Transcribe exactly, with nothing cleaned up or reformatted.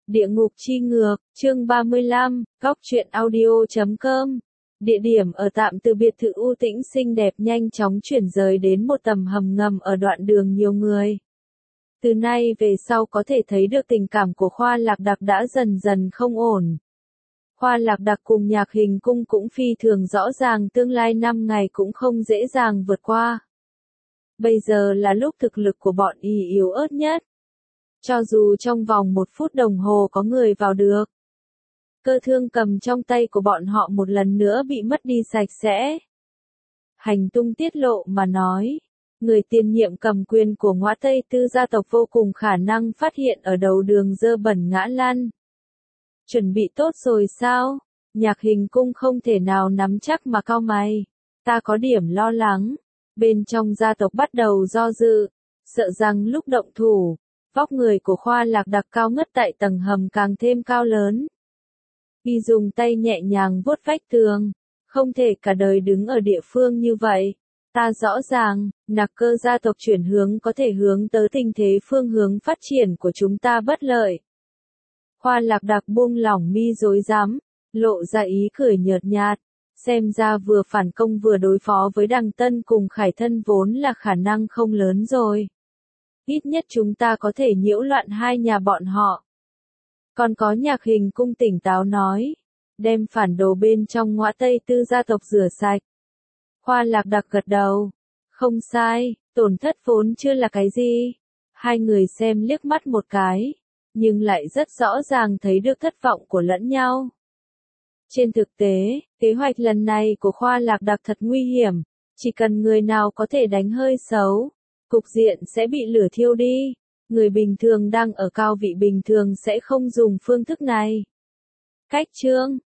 Địa ngục chi ngược, chương ba mươi lăm, góc truyện audio chấm com. Địa điểm ở tạm từ biệt thự u tĩnh xinh đẹp nhanh chóng chuyển rời đến một tầm hầm ngầm ở đoạn đường nhiều người. Từ nay về sau có thể thấy được tình cảm của Khoa Lạc Đặc đã dần dần không ổn. Khoa Lạc Đặc cùng Nhạc Hình Cung cũng phi thường rõ ràng tương lai năm ngày cũng không dễ dàng vượt qua. Bây giờ là lúc thực lực của bọn y yếu ớt nhất. Cho dù trong vòng một phút đồng hồ có người vào được, cơ thương cầm trong tay của bọn họ một lần nữa bị mất đi sạch sẽ. Hành tung tiết lộ mà nói, người tiền nhiệm cầm quyền của Ngõa Tây Tư gia tộc vô cùng khả năng phát hiện ở đầu đường dơ bẩn ngã lăn. Chuẩn bị tốt rồi sao? Nhạc Hình Cung không thể nào nắm chắc mà cau mày. Ta có điểm lo lắng. Bên trong gia tộc bắt đầu do dự, sợ rằng lúc động thủ, vóc người của Khoa Lạc Đặc cao ngất tại tầng hầm càng thêm cao lớn. Y dùng tay nhẹ nhàng vuốt vách tường, không thể cả đời đứng ở địa phương như vậy. Ta rõ ràng, Nạc Cơ gia tộc chuyển hướng có thể hướng tới tình thế phương hướng phát triển của chúng ta bất lợi. Khoa Lạc Đặc buông lỏng mi rối rắm, lộ ra ý cười nhợt nhạt. Xem ra vừa phản công vừa đối phó với Đằng Tân cùng Khải Thân vốn là khả năng không lớn rồi. Ít nhất chúng ta có thể nhiễu loạn hai nhà bọn họ. Còn có Nhạc Hình Cung tỉnh táo nói, đem phản đồ bên trong Ngõa Tây Tư gia tộc rửa sạch. Khoa Lạc Đặc gật đầu. Không sai, tổn thất vốn chưa là cái gì. Hai người xem liếc mắt một cái, nhưng lại rất rõ ràng thấy được thất vọng của lẫn nhau. Trên thực tế, kế hoạch lần này của Khoa Lạc Đặc thật nguy hiểm, chỉ cần người nào có thể đánh hơi xấu, cục diện sẽ bị lửa thiêu đi. Người bình thường đang ở cao vị bình thường sẽ không dùng phương thức này. Cách chương